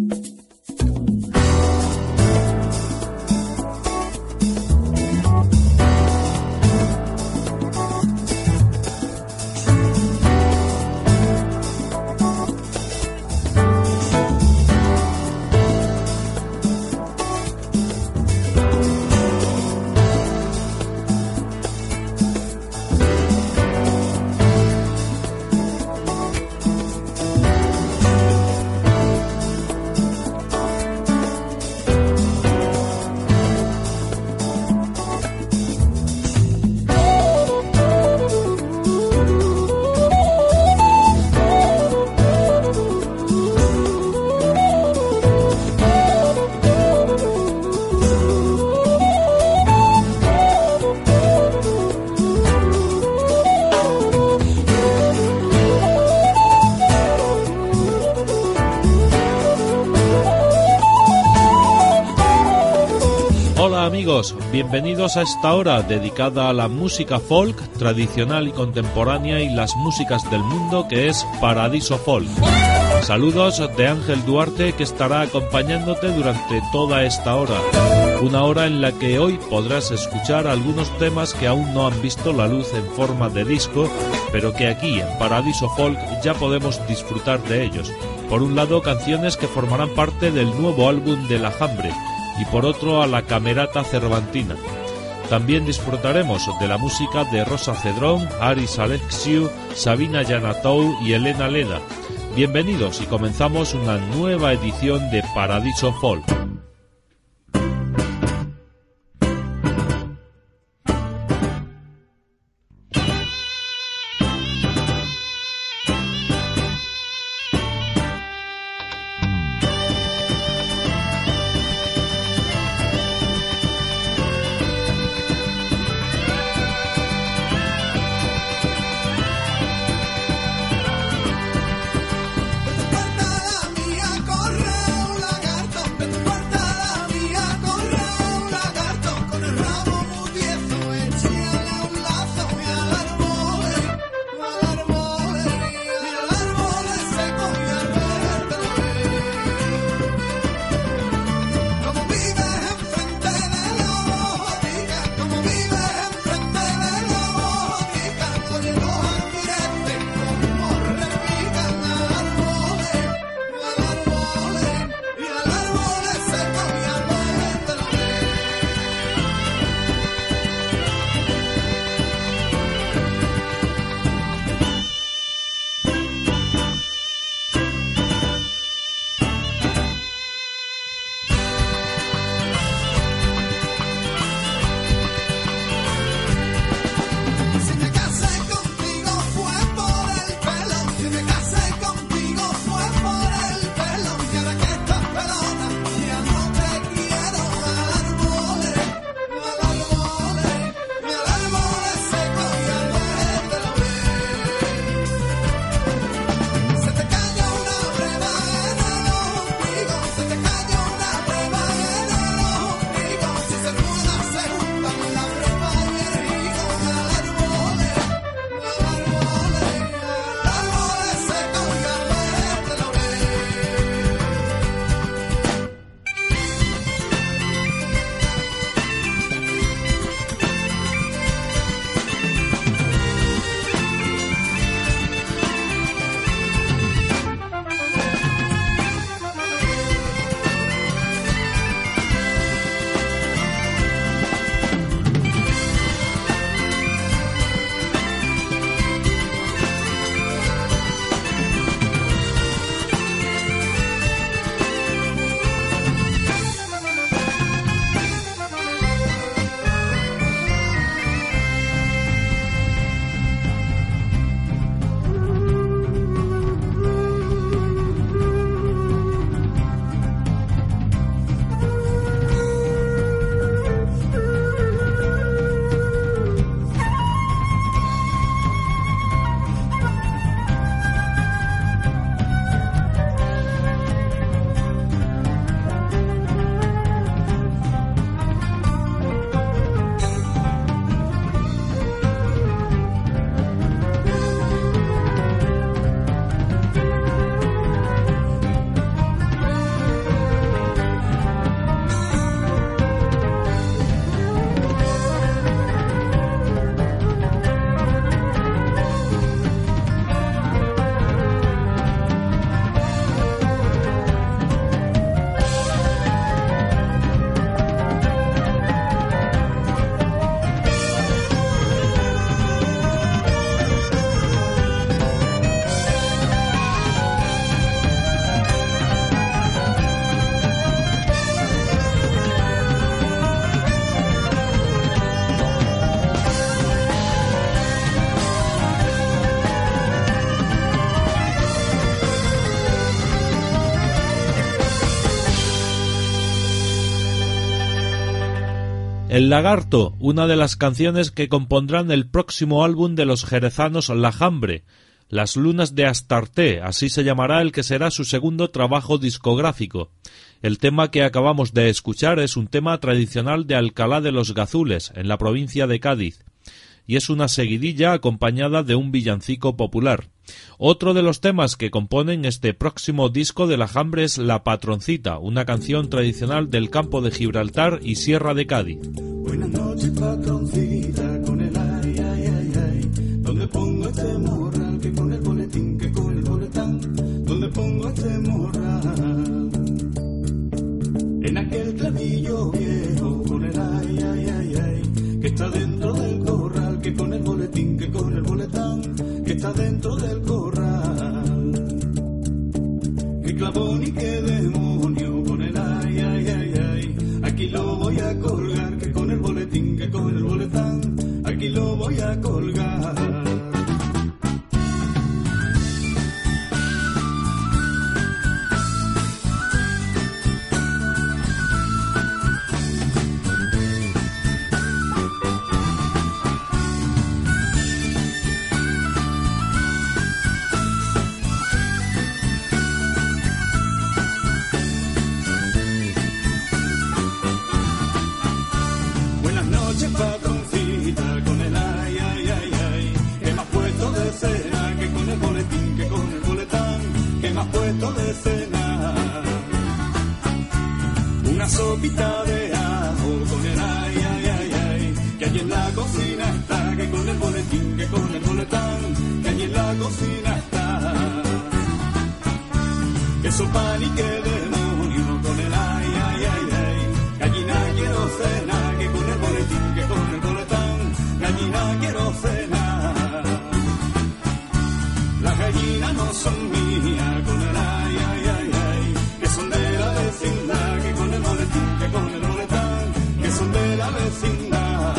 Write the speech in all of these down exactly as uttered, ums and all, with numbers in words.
Amigos, bienvenidos a esta hora dedicada a la música folk tradicional y contemporánea y las músicas del mundo, que es Paradiso Folk. Saludos de Ángel Duarte, que estará acompañándote durante toda esta hora, una hora en la que hoy podrás escuchar algunos temas que aún no han visto la luz en forma de disco, pero que aquí en Paradiso Folk ya podemos disfrutar de ellos. Por un lado, canciones que formarán parte del nuevo álbum de La Jambre, y por otro a la Camerata Cervantina. También disfrutaremos de la música de Rosa Cedrón, Aris Alexiou, Sabina Yanatou y Elena Leda. Bienvenidos y comenzamos una nueva edición de Paradiso Folk. Corre un lagarto, El Lagarto, una de las canciones que compondrán el próximo álbum de los jerezanos Lajambre, Las Lunas de Astarté, así se llamará el que será su segundo trabajo discográfico. El tema que acabamos de escuchar es un tema tradicional de Alcalá de los Gazules, en la provincia de Cádiz, y es una seguidilla acompañada de un villancico popular. Otro de los temas que componen este próximo disco de Lajambre es La Patroncita, una canción tradicional del campo de Gibraltar y Sierra de Cádiz. Buenas noches, patroncita, con el ay, ay, ay, ay. ¿Dónde pongo este morral? Que con el boletín, que con el boletán. ¿Dónde pongo este morral? En aquel clavillo viejo, con el ay, ay, ay, ay. Que está dentro del corral, que con el boletín, que con el boletán. Que está dentro del corral. Que clavón y qué demonio, con el ay, ay, ay, ay. Aquí lo voy a colgar, que con el boletín, que con el boletán. Aquí lo voy a colgar. Patroncita, con el ay, ay, ay, ay. Que me has puesto de cena, que con el boletín, que con el boletán. Que me has puesto de cena. Una sopita de ajo, con el ay, ay, ay, ay. Que allí en la cocina está, que con el boletín, que con el boletán. Que allí en la cocina está. Que sopa ni que demonio, con el ay, ay, ay, ay. Gallina quiero cena, que con el boletín, que con el boletán. Gallina quiero cenar. Las gallinas no son mías, con el ay, ay, ay, ay. Que son de la vecindad, que con el boletín, que con el boletán. Que son de la vecindad.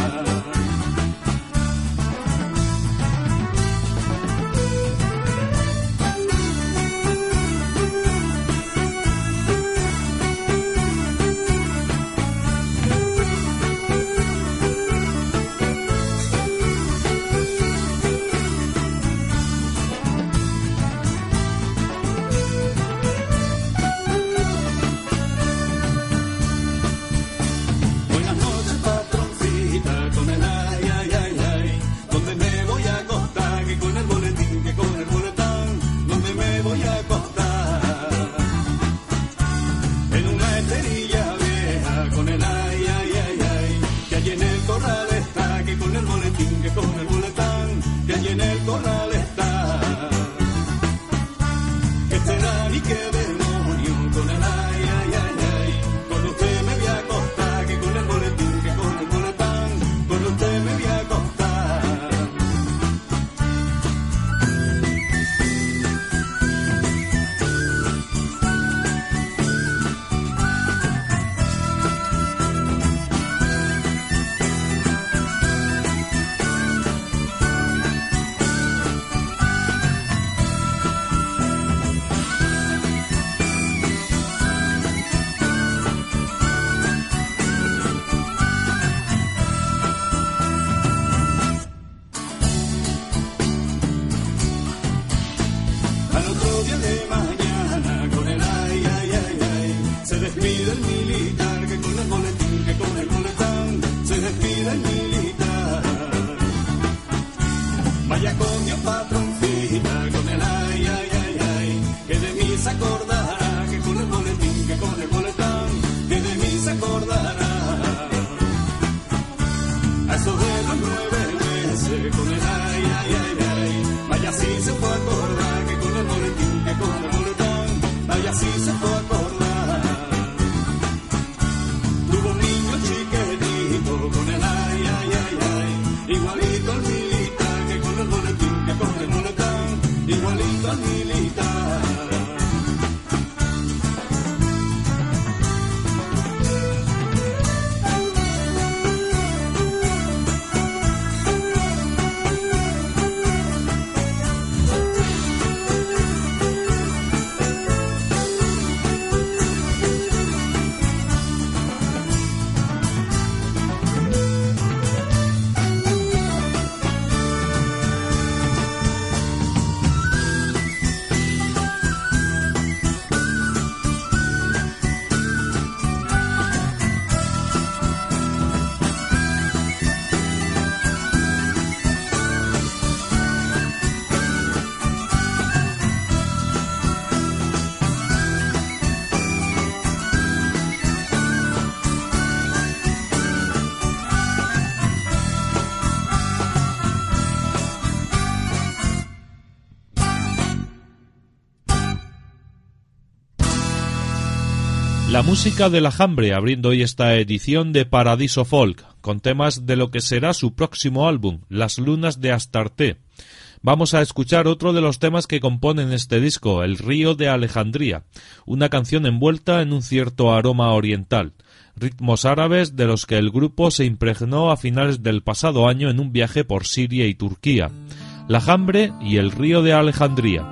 La música de La Jambre abriendo hoy esta edición de Paradiso Folk, con temas de lo que será su próximo álbum, Las Lunas de Astarte. Vamos a escuchar otro de los temas que componen este disco, El Río de Alejandría, una canción envuelta en un cierto aroma oriental, ritmos árabes de los que el grupo se impregnó a finales del pasado año en un viaje por Siria y Turquía. La Jambre y El Río de Alejandría.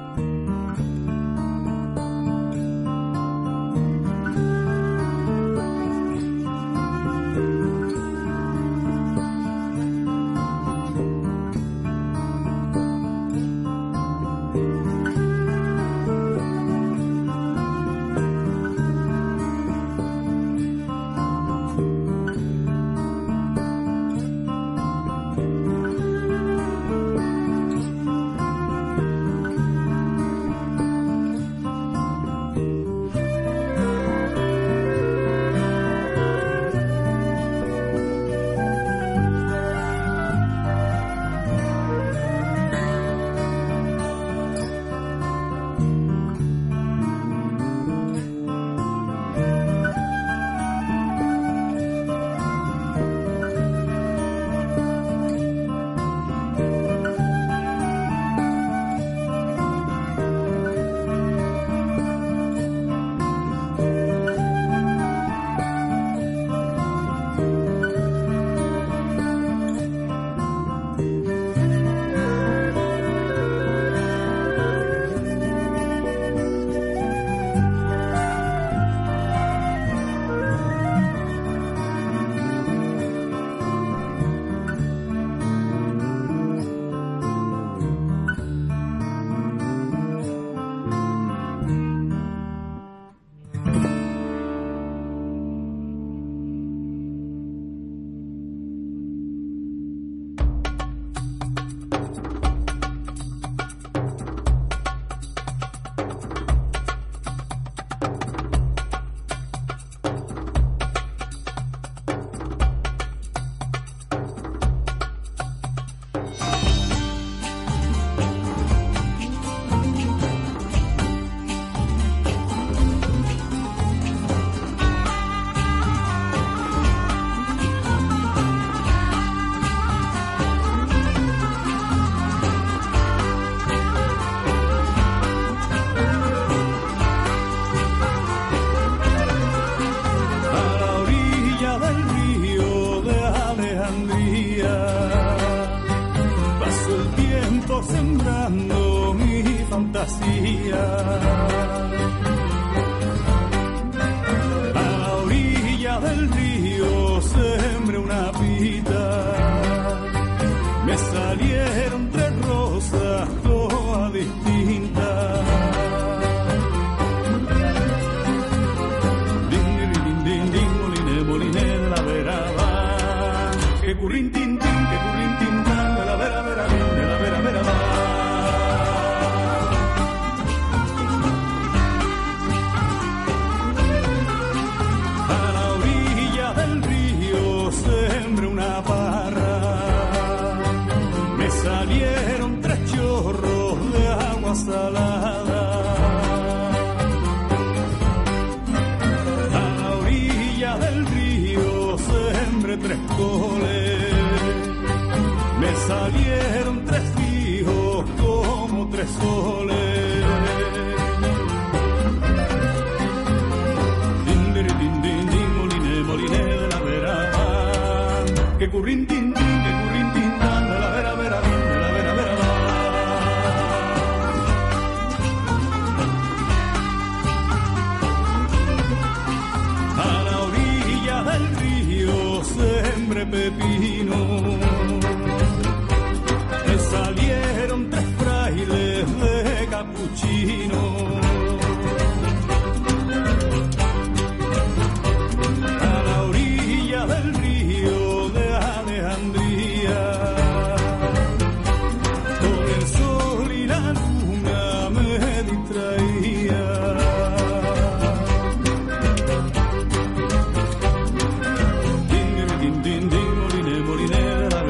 Din, din, din, moline, moline de la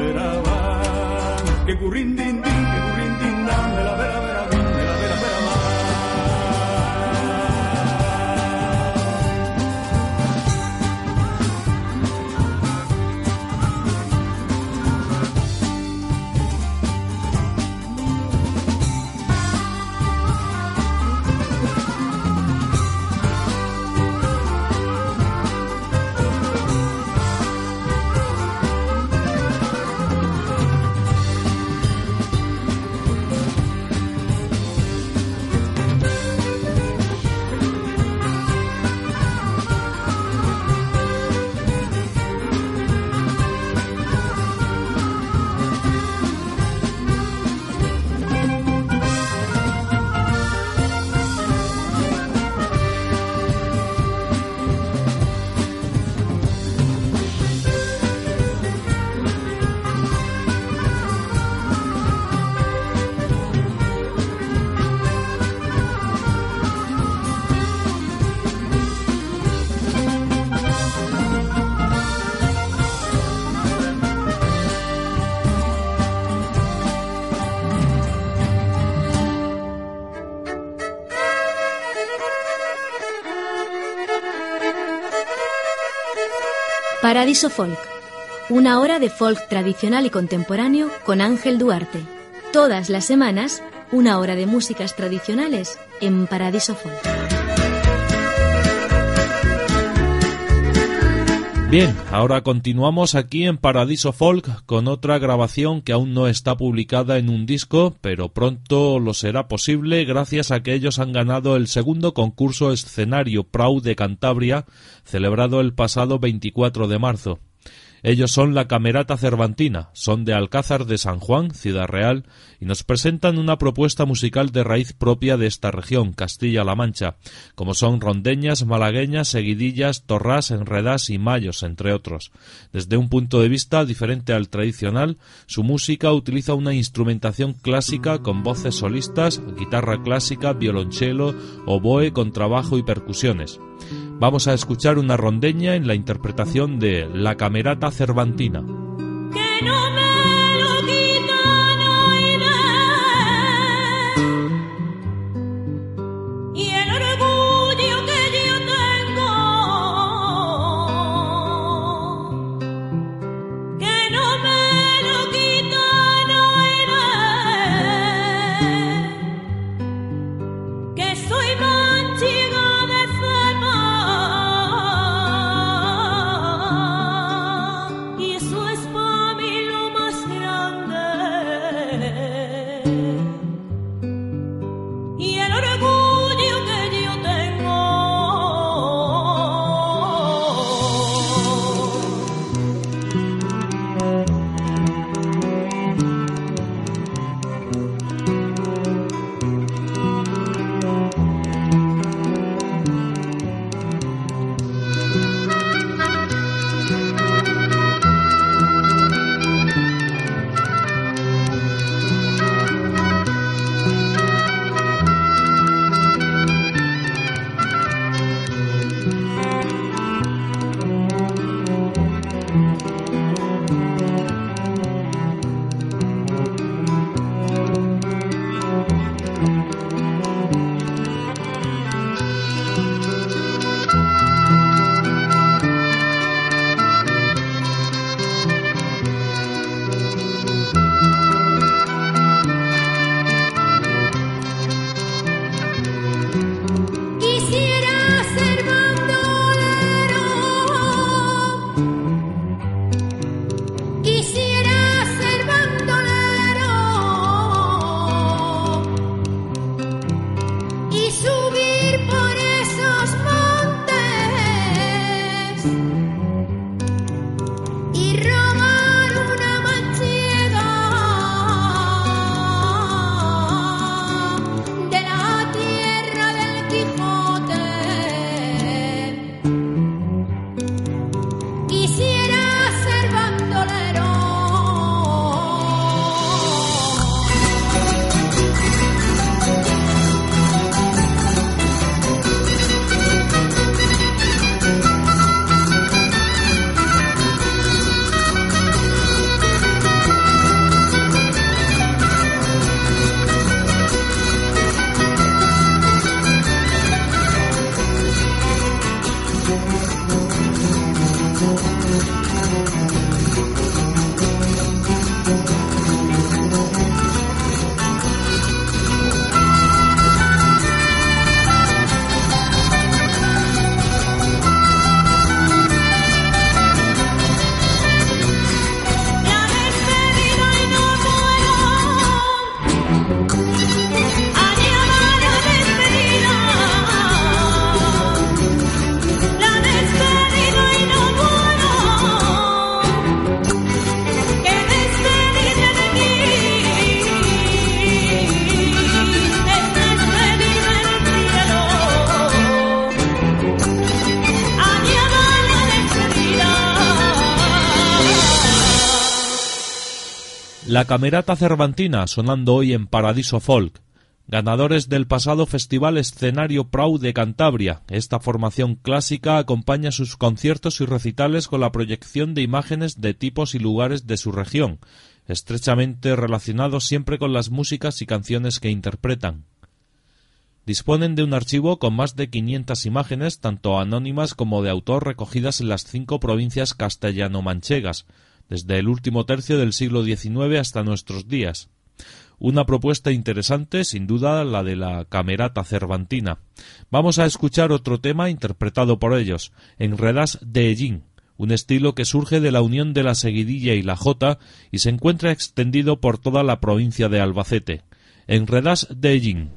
Paradiso Folk, una hora de folk tradicional y contemporáneo con Ángel Duarte. Todas las semanas, una hora de músicas tradicionales en Paradiso Folk. Bien, ahora continuamos aquí en Paradiso Folk con otra grabación que aún no está publicada en un disco, pero pronto lo será posible gracias a que ellos han ganado el segundo concurso Escenario Prou de Cantabria, celebrado el pasado veinticuatro de marzo. Ellos son la Camerata Cervantina, son de Alcázar de San Juan, Ciudad Real, y nos presentan una propuesta musical de raíz propia de esta región, Castilla-La Mancha, como son rondeñas, malagueñas, seguidillas, torrás, enredás y mayos, entre otros. Desde un punto de vista diferente al tradicional, su música utiliza una instrumentación clásica con voces solistas, guitarra clásica, violonchelo, oboe, contrabajo y percusiones. Vamos a escuchar una rondeña en la interpretación de La Camerata Cervantina. Que no me lo quitan hoy y el orgullo que yo tengo, que no me lo quitan hoy, que soy manchiga de cema. La Camerata Cervantina, sonando hoy en Paradiso Folk, ganadores del pasado Festival Escenario Prou de Cantabria. Esta formación clásica acompaña sus conciertos y recitales con la proyección de imágenes de tipos y lugares de su región, estrechamente relacionados siempre con las músicas y canciones que interpretan. disponen de un archivo con más de quinientas imágenes, tanto anónimas como de autor, recogidas en las cinco provincias castellano-manchegas, desde el último tercio del siglo diecinueve hasta nuestros días. Una propuesta interesante, sin duda, la de la Camerata Cervantina. Vamos a escuchar otro tema interpretado por ellos, Enredas de Ellín, un estilo que surge de la unión de la seguidilla y la jota y se encuentra extendido por toda la provincia de Albacete. Enredas de Ellín.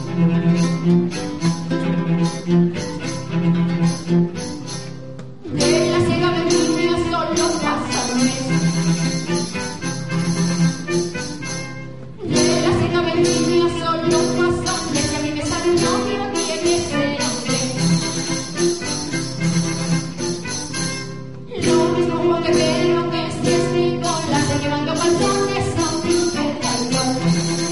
De la ciega vendimia son los pasajes. De la ciega vendimia son los pasajes. Y a mí me sale un novio que tiene ser hombre. Lo mismo que veo que si es Nicolás, se llevando calzones a un imperial.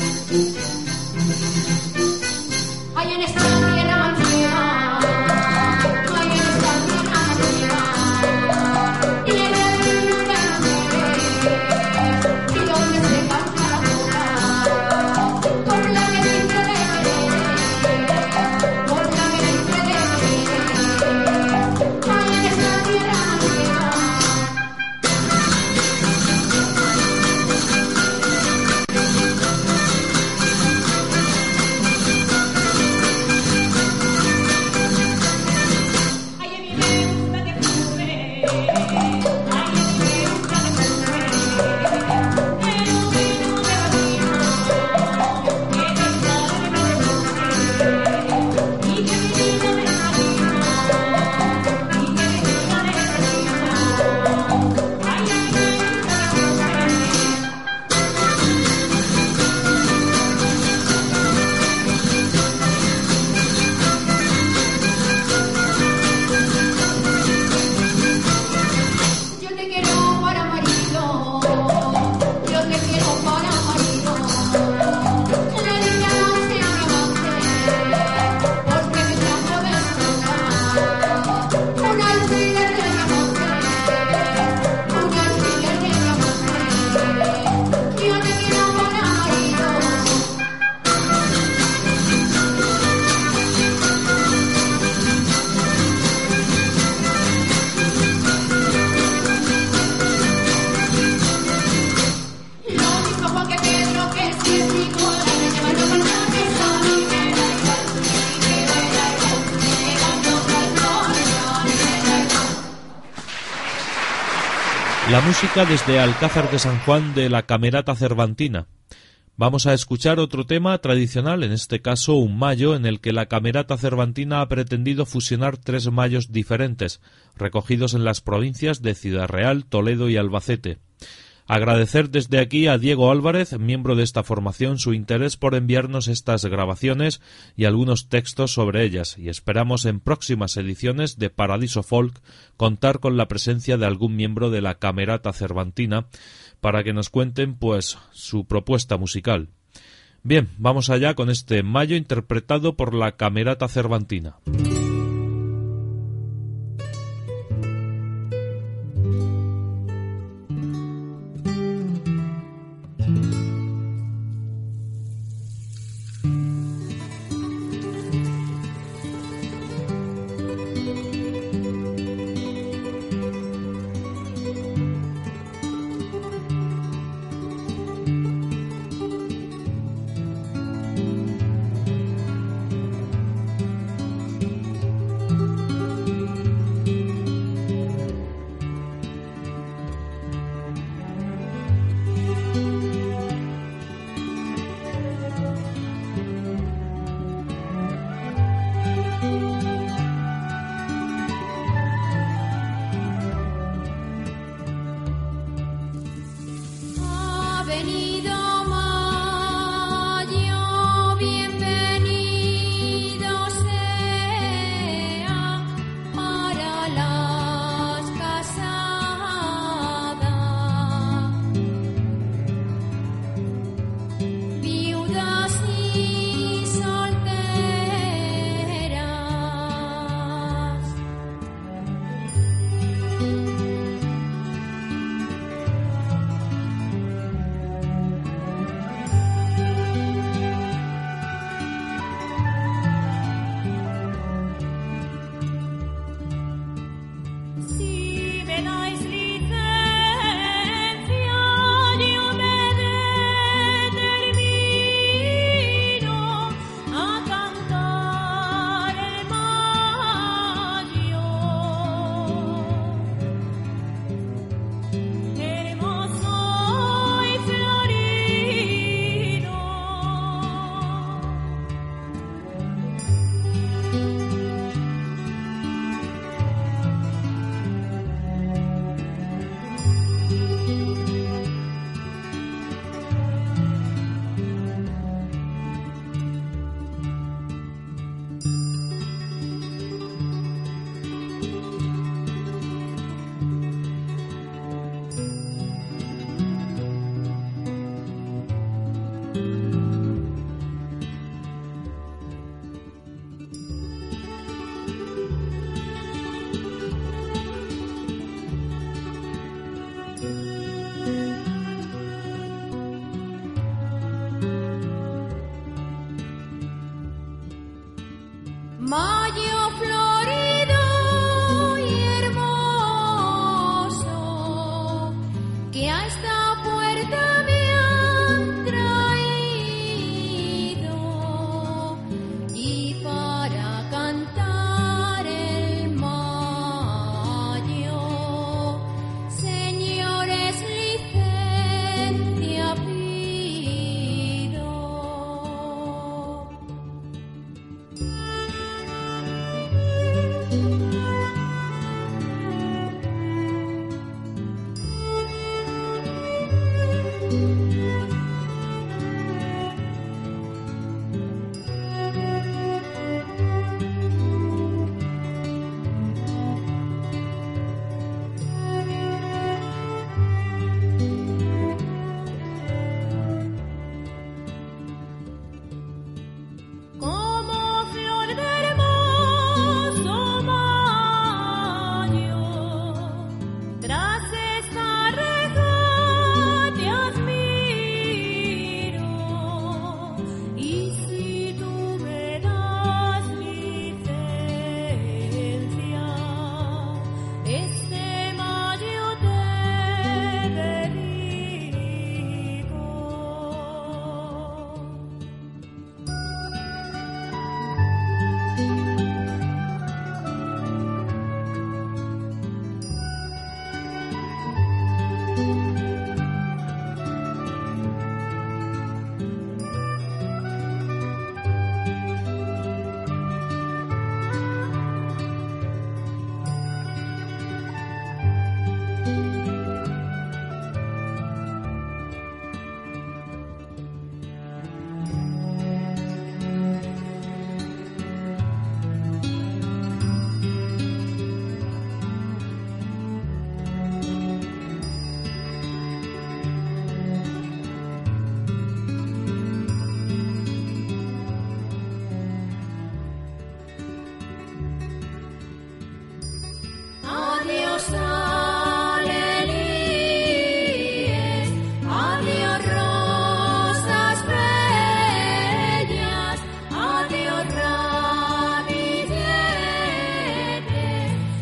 Hay en esta tierra manchega, hay en esta tierra manchega, y en el río de Andrés, y donde se canta la boca, por la que dice de querer, por la que dice de querer, hay en esta tierra manchega. La música desde Alcázar de San Juan de la Camerata Cervantina. Vamos a escuchar otro tema tradicional, en este caso un mayo, en el que la Camerata Cervantina ha pretendido fusionar tres mayos diferentes, recogidos en las provincias de Ciudad Real, Toledo y Albacete. Agradecer desde aquí a Diego Álvarez, miembro de esta formación, su interés por enviarnos estas grabaciones y algunos textos sobre ellas, y esperamos en próximas ediciones de Paradiso Folk contar con la presencia de algún miembro de la Camerata Cervantina para que nos cuenten, pues, su propuesta musical. Bien, vamos allá con este mayo interpretado por la Camerata Cervantina.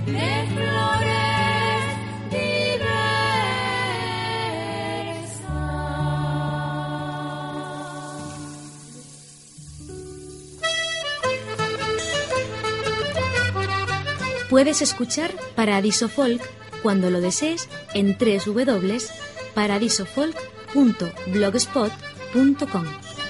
de flores diversas. Puedes escuchar Paradiso Folk cuando lo desees en doble u doble u doble u punto paradisofolk punto blogspot punto com.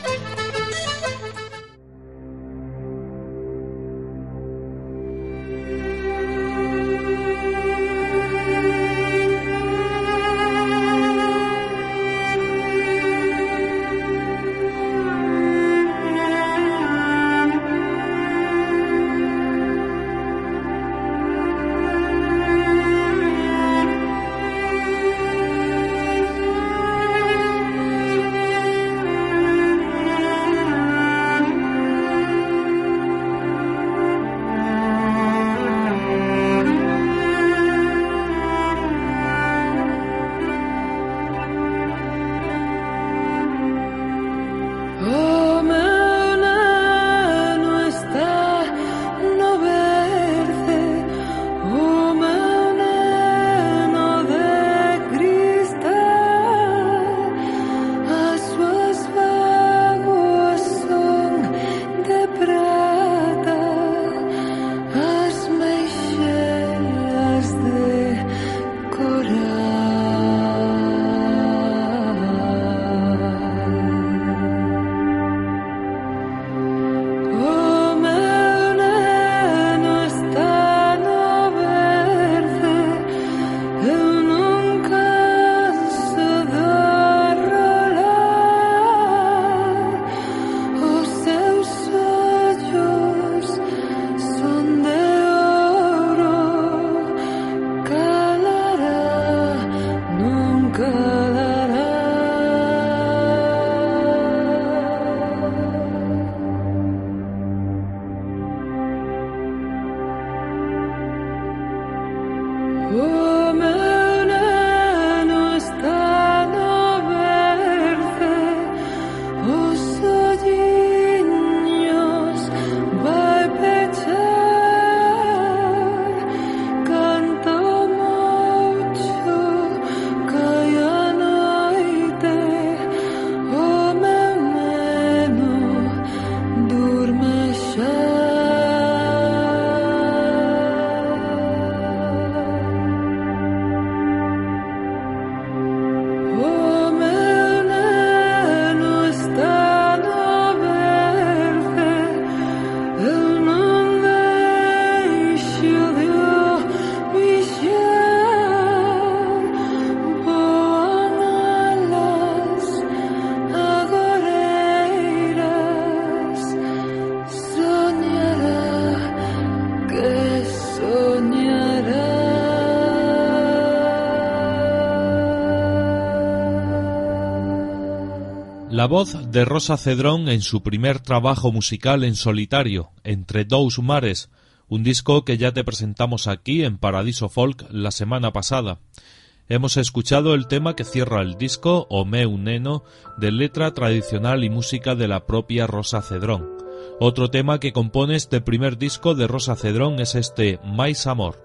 La voz de Rosa Cedrón en su primer trabajo musical en solitario, Entre Dous Mares, un disco que ya te presentamos aquí en Paradiso Folk la semana pasada. Hemos escuchado el tema que cierra el disco, O meu neno, de letra tradicional y música de la propia Rosa Cedrón. Otro tema que compone este primer disco de Rosa Cedrón es este Mais Amor.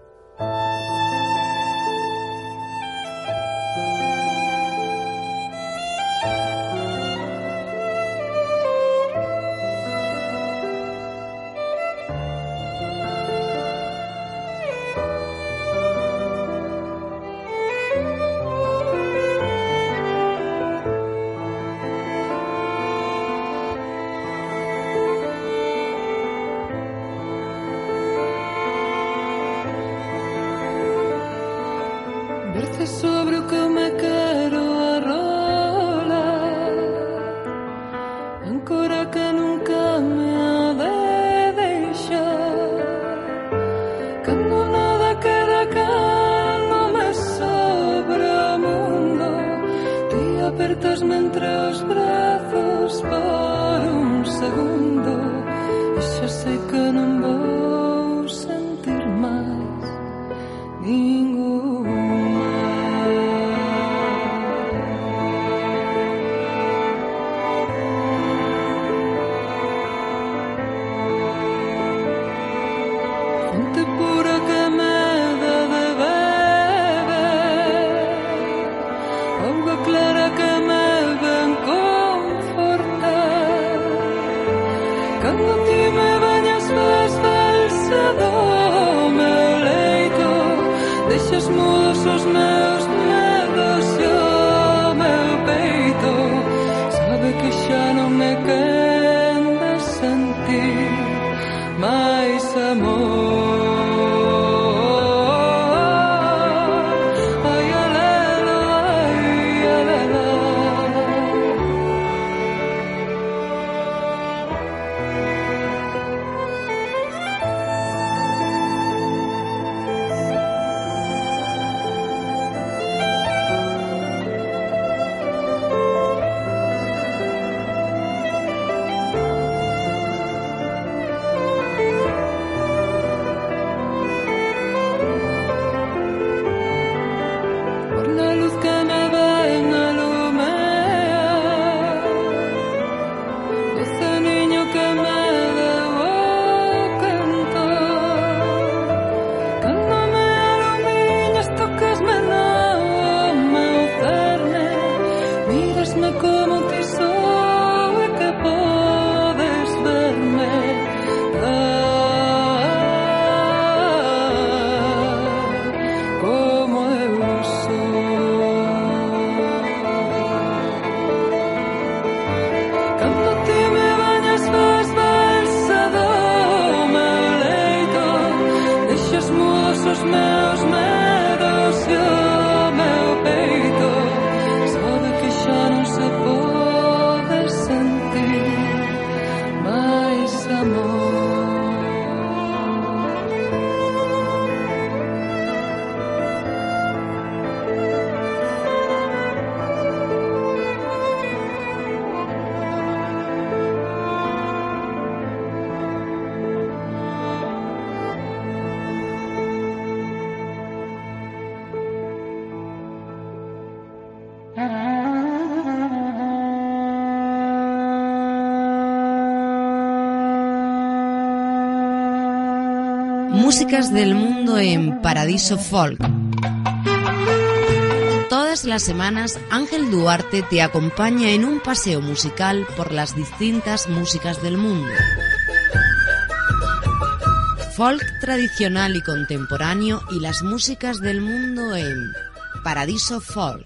Sobre o que me quero arrolar, ancora que nunca me ha de deixar. Cando nada queda, cando me sobra o mundo, ti apertasme entre os brazos por un segundo, e xa sei que non vou sentir máis ningún. Fonte pura que me deixas mudos os meus medos e o meu peito sabe que xa non me quenda sentir máis amor. Músicas del mundo en Paradiso Folk. Todas las semanas Ángel Duarte te acompaña en un paseo musical por las distintas músicas del mundo. Folk tradicional y contemporáneo y las músicas del mundo en Paradiso Folk.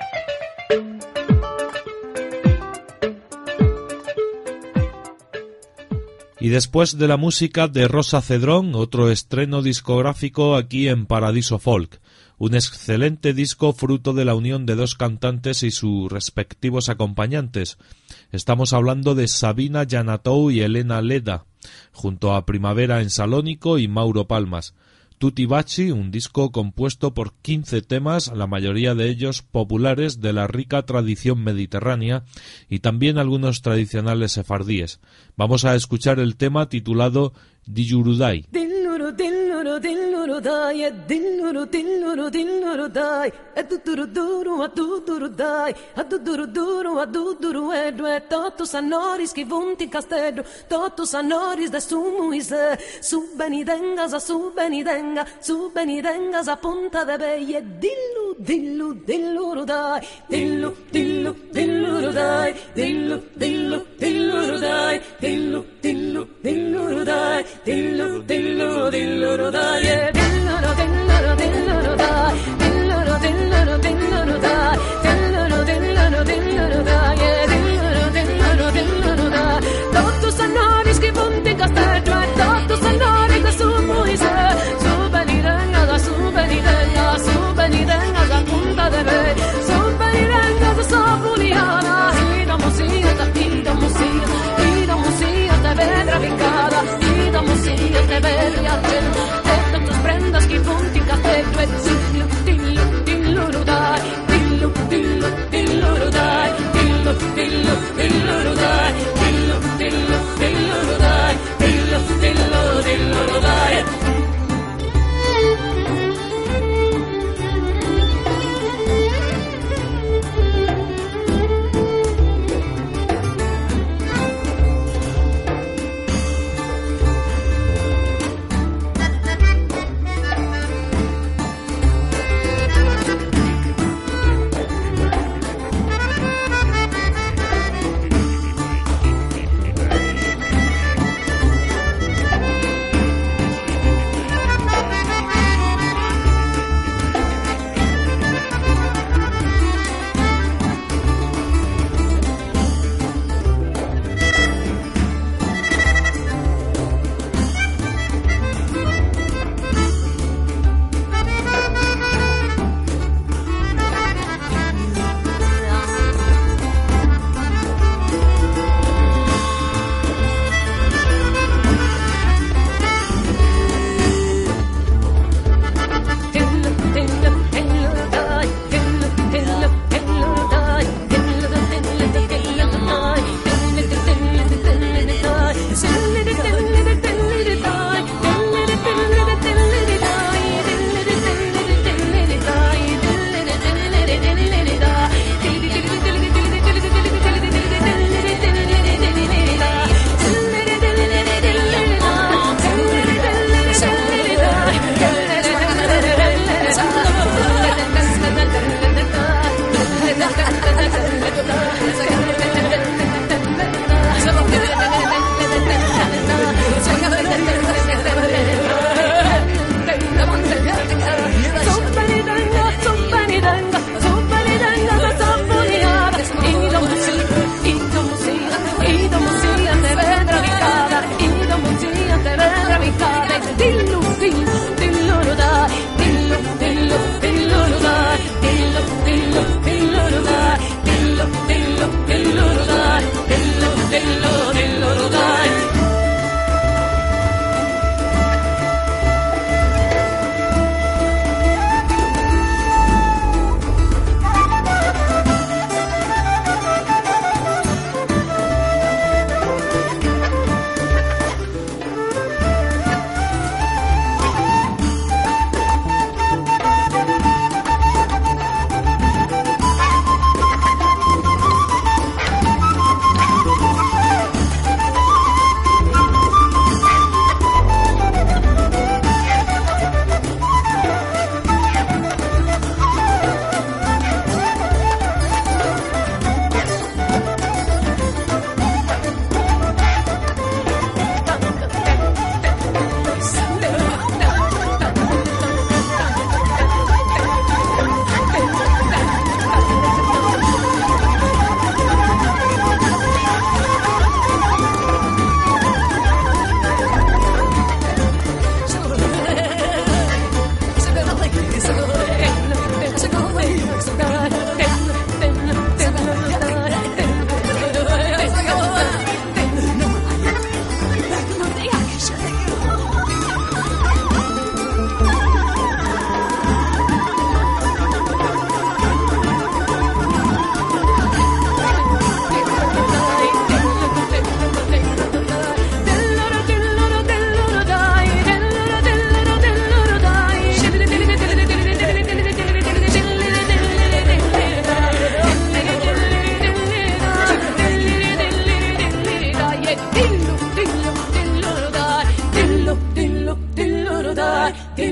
Y después de la música de Rosa Cedrón, otro estreno discográfico aquí en Paradiso Folk. Un excelente disco fruto de la unión de dos cantantes y sus respectivos acompañantes. Estamos hablando de Sabina Yanatou y Elena Leda, junto a Primavera en Salónico y Mauro Palmas. Tutti Baci, un disco compuesto por quince temas, la mayoría de ellos populares de la rica tradición mediterránea y también algunos tradicionales sefardíes. Vamos a escuchar el tema titulado Diyurudai. Dilluru dilluru dilluru dai, e dilluru dilluru dilluru dai, e duduru duru a duduru dai, a duduru duru a duduru e due totus anoris che vunti in castello, totus anoris de sumuise, su benidengas a su benidenga, su benidengas a punta de bei, e dillu dillu dilluru dai, dillu dillu dilluru dai, dillu dillu dilluru dai, dillu dillu dilluru dai, dillu dillu dilluru dai, yeah. Dilluru dilluru dilluru dai, dilluru dilluru dilluru dai, dilluru dilluru dilluru dai, yeah. Dilluru dilluru dilluru dai. Totus anoris che punti in castello e totus anoris che su muise, su benidenga da su benidenga, su benidenga da punta de be, su benidenga da sopuliana, ida musita, ida musita, ida musita te vedra vicada, ida musita te vedra argento, e tus prendas che punti in castello e dillu, dillu, dillu dai, dillu, dillu, dillu dai, dillu, dillu, dillu dai, dillu, dillu, dillu dai, dillu, dillu, dillu dai.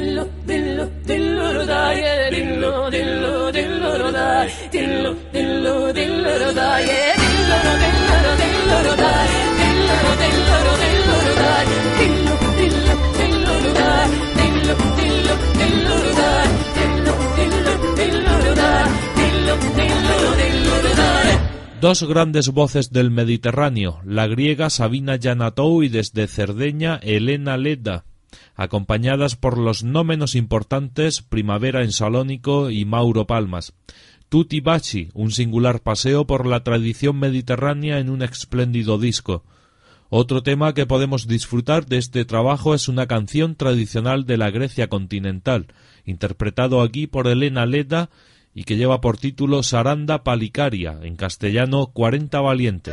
dillo, dillo, dillo dai, eh, dillo, dillo, dillo dai, dillo, dillo, dillo dai, eh, dillo, dillo, dillo dai, dillo, dillo, dillo dai, dillo, dillo, dillo dai, dillo, dillo, dillo dai, dillo, dillo, dillo dai, dillo, dillo, dillo dai. Dos grandes voces del Mediterráneo, la griega Sabina Giannatou y desde Cerdeña Elena Leda, acompañadas por los no menos importantes Primavera en Salónico y Mauro Palmas. Tutti Baci, un singular paseo por la tradición mediterránea en un espléndido disco. Otro tema que podemos disfrutar de este trabajo es una canción tradicional de la Grecia continental, interpretado aquí por Elena Leda, y que lleva por título Saranda Palicaria, en castellano cuarenta valientes.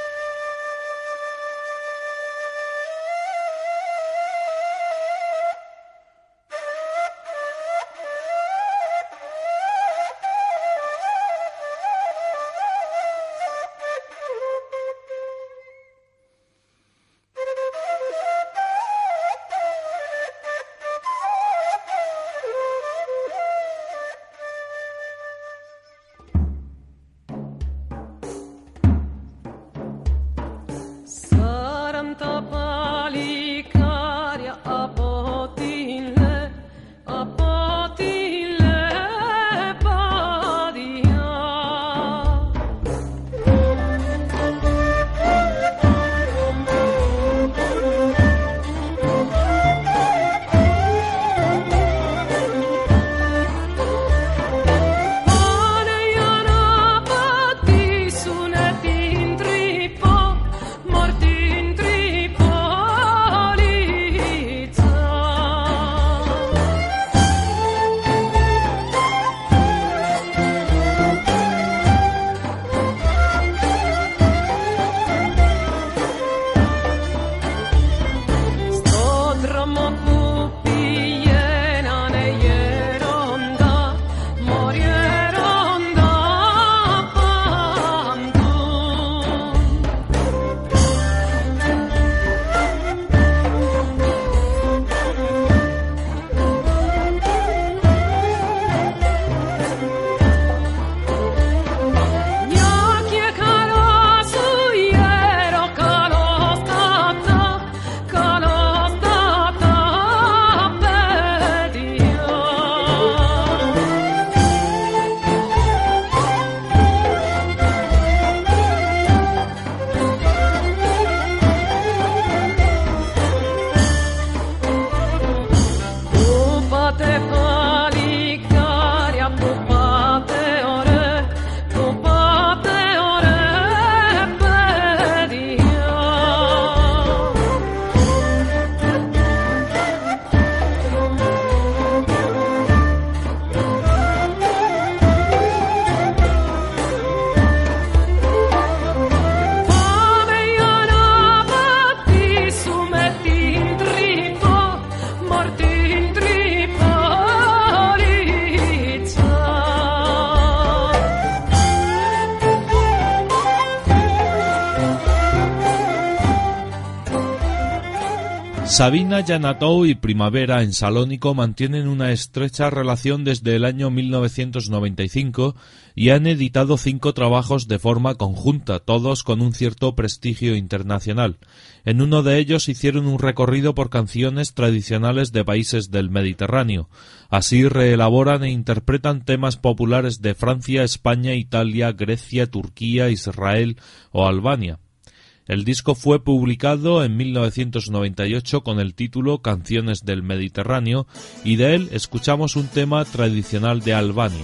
Sabina Giannatou y Primavera en Salónico mantienen una estrecha relación desde el año mil novecientos noventa y cinco y han editado cinco trabajos de forma conjunta, todos con un cierto prestigio internacional. En uno de ellos hicieron un recorrido por canciones tradicionales de países del Mediterráneo. Así reelaboran e interpretan temas populares de Francia, España, Italia, Grecia, Turquía, Israel o Albania. El disco fue publicado en mil novecientos noventa y ocho con el título Canciones del Mediterráneo y de él escuchamos un tema tradicional de Albania.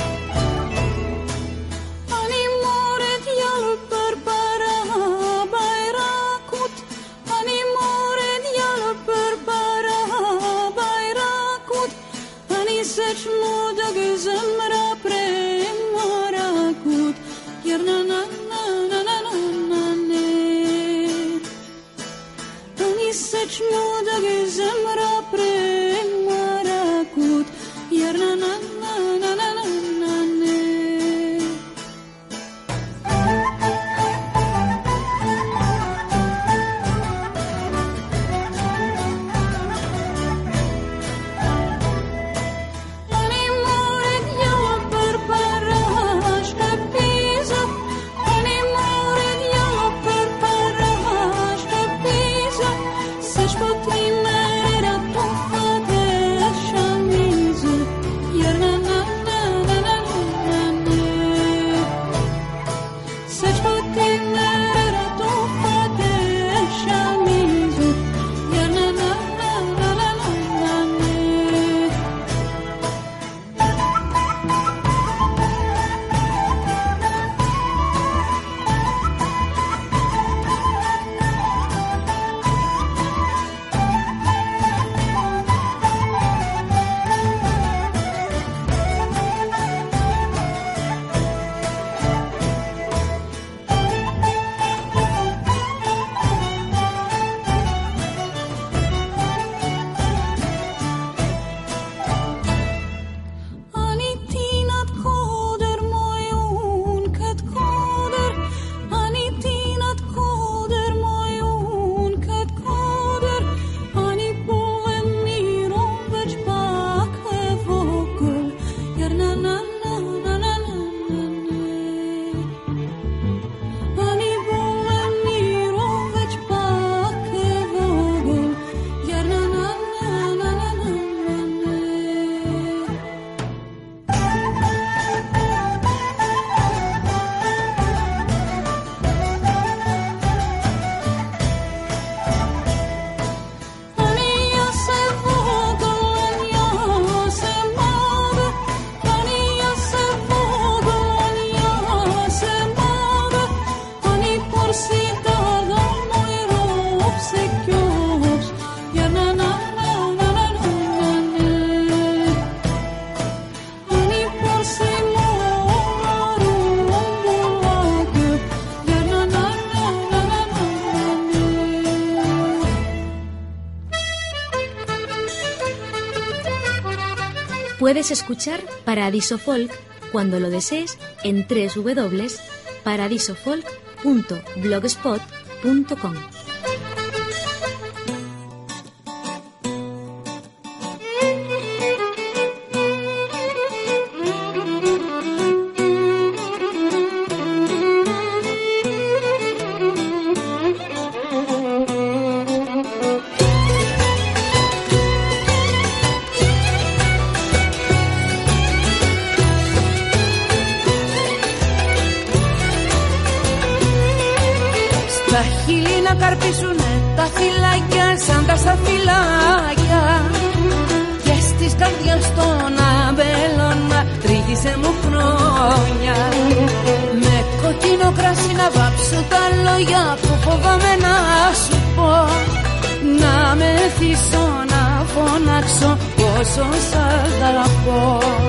Ani muoret jalut berbara Puedes escuchar Paradiso Folk cuando lo desees en doble u doble u doble u punto paradiso folk punto blogspot punto com. Τα χείλη να καρπίσουνε τα φυλάκια σαν τα σταφυλάκια και στις καρδιάς των αμπέλων να τρίγησε μου χρόνια. Με κοκκινό κράσι να βάψω τα λόγια που φοβάμαι να σου πω, να μεθύσω να φωνάξω πόσο σ' αγαπώ.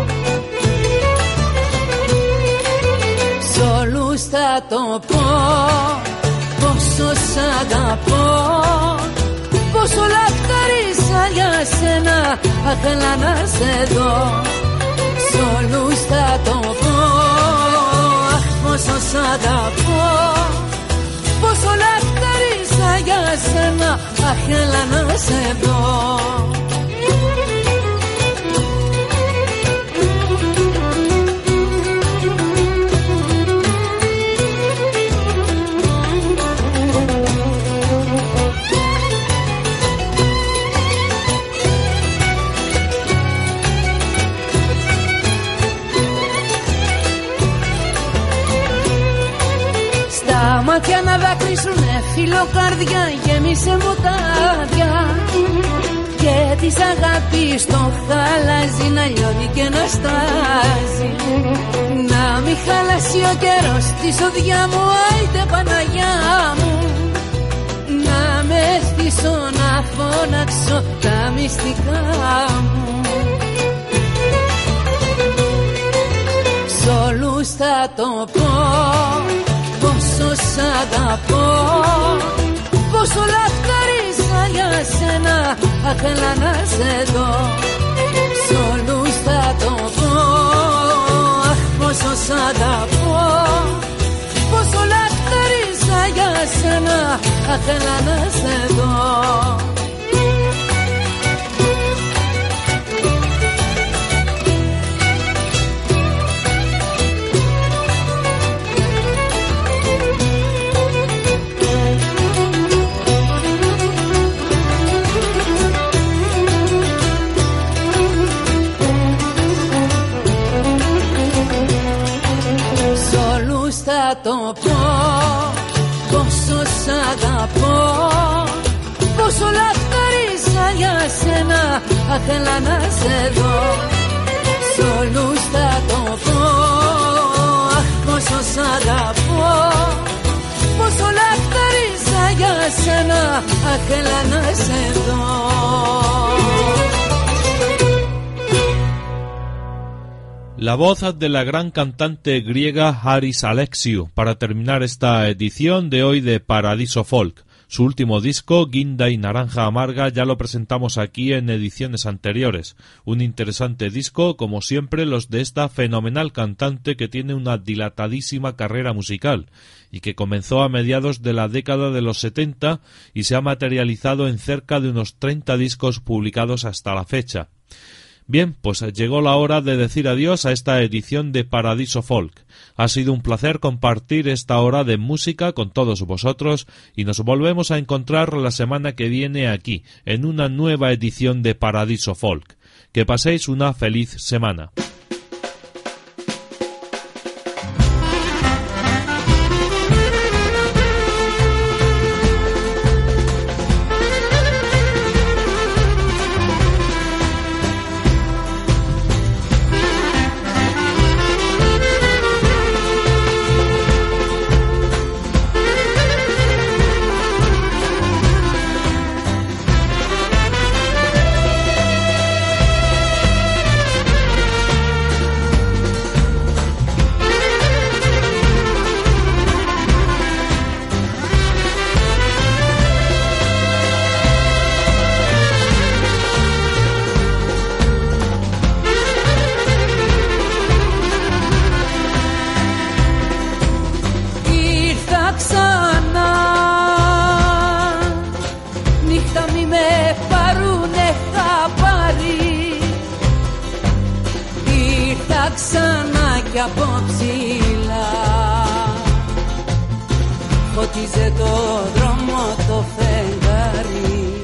Σ' όλους θα το πω πόσο σ' αγαπώ, πόσο λαχταρίσα για σένα, ήθελα να σε δω. Σ' όλους θα το πω, αχ πόσο σ' αγαπώ, πόσο λαχταρίσα για σένα, ήθελα να σε δω. Μάτια να δακρύσουνε φιλοκάρδια, γέμισε μοτάρια και της αγάπης το χαλάζει να λιώνει και να στάζει. Να μη χαλάσει ο καιρός τη σοδιά μου, άιτε Παναγιά μου, να με στήσω να φωνάξω τα μυστικά μου. Σ' όλους θα το πω πόσο σ' αγαπώ, πόσο λαχταρίζα για σένα, ήθελα να σε δω. Σ' όλους θα το πω, αχ πόσο σ' αγαπώ, πόσο λαχταρίζα για σένα, ήθελα να σε δω. Θα το πω πόσο σ' αγαπώ, πόσο λαχταρίζα για σένα, ήθελα να σε δω. Σ' όλους θα το πω, αχ πόσο σ' αγαπώ, πόσο λαχταρίζα για σένα, ήθελα να σε δω. La voz de la gran cantante griega Haris Alexiou para terminar esta edición de hoy de Paradiso Folk. Su último disco, Guinda y Naranja Amarga, ya lo presentamos aquí en ediciones anteriores. Un interesante disco, como siempre, los de esta fenomenal cantante que tiene una dilatadísima carrera musical y que comenzó a mediados de la década de los setenta y se ha materializado en cerca de unos treinta discos publicados hasta la fecha. Bien, pues llegó la hora de decir adiós a esta edición de Paradiso Folk. Ha sido un placer compartir esta hora de música con todos vosotros y nos volvemos a encontrar la semana que viene aquí, en una nueva edición de Paradiso Folk. Que paséis una feliz semana. Ξανά κι από ψηλά φώτιζε το δρόμο το φεγγάρι.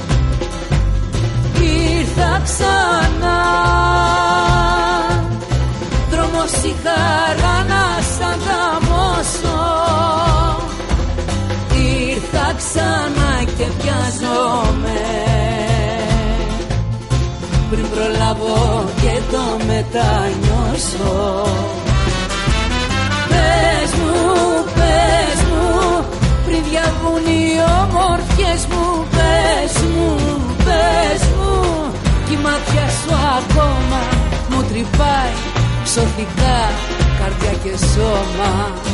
Ήρθα ξανά, δρόμος είχα να σ' ανταμώσω. Ήρθα ξανά και πιάζομαι πριν προλάβω και το μετανιώσω. Πες μου, πες μου, πριν διαβούν οι όμορφιες μου. Πες μου, πες μου, κι η μάτια σου ακόμα μου τρυπάει ψωθικά καρδιά και σώμα.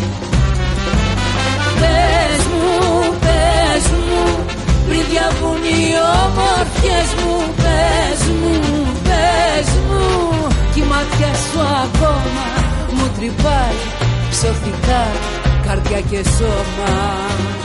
Πες μου, πες μου, πριν διαβούν οι όμορφιες μου. Πες μου, πες μου, κι η μάτια σου ακόμα μου τρυπάει ψωθικά καρδιά και σώμα.